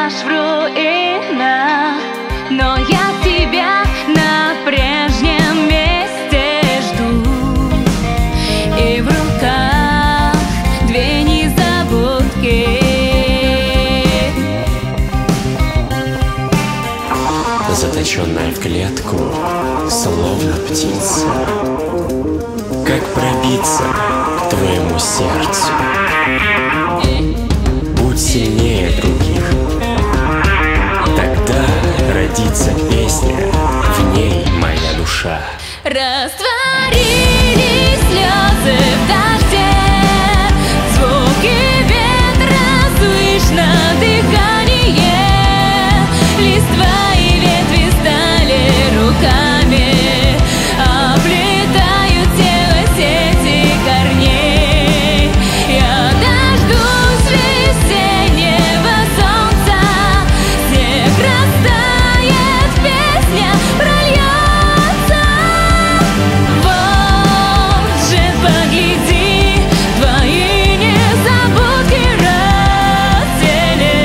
пейзаж в руинах, но я тебя на прежнем месте жду. И в руках две незабудки. Заточенная в клетку, словно птица. Как пробиться к твоему сердцу? Будь сильнее других. Тогда родится песня, в ней моя душа. Растворились слезы в дожде, звуки ветра, слышно дыхание, листва и ветви стали руками, оплетают тело сети корней. Я дождусь весеннего солнца, снег растает, песня прольется. Вот же погляди, твои незабудки расцвели.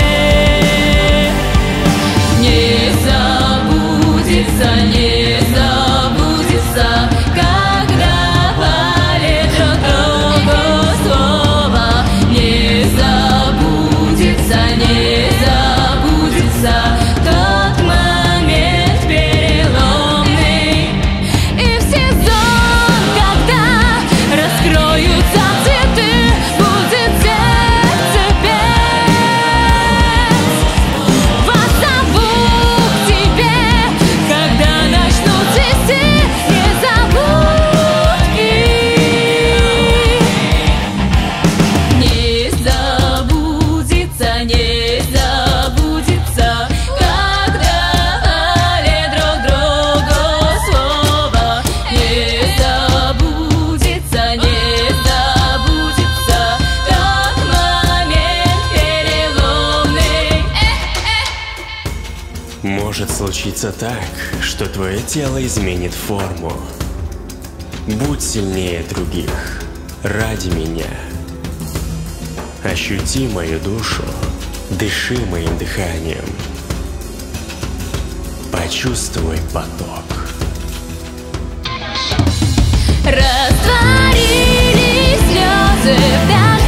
Не забудется, не забудется, когда пали друг другу слово. Не забудется, не забудется тот момент переломный. И в сезон, когда раскроются цветы, будет сердце петь. Позову к тебе, когда начнут цвести незабудки. Не забудется, не забудется, когда дали друг другу слово. Не забудется, не забудется тот момент переломный. Может случиться так, что твое тело изменит форму. Будь сильнее других, ради меня. Ощути мою душу, дыши моим дыханием. Почувствуй поток. Растворились слезы в дожде.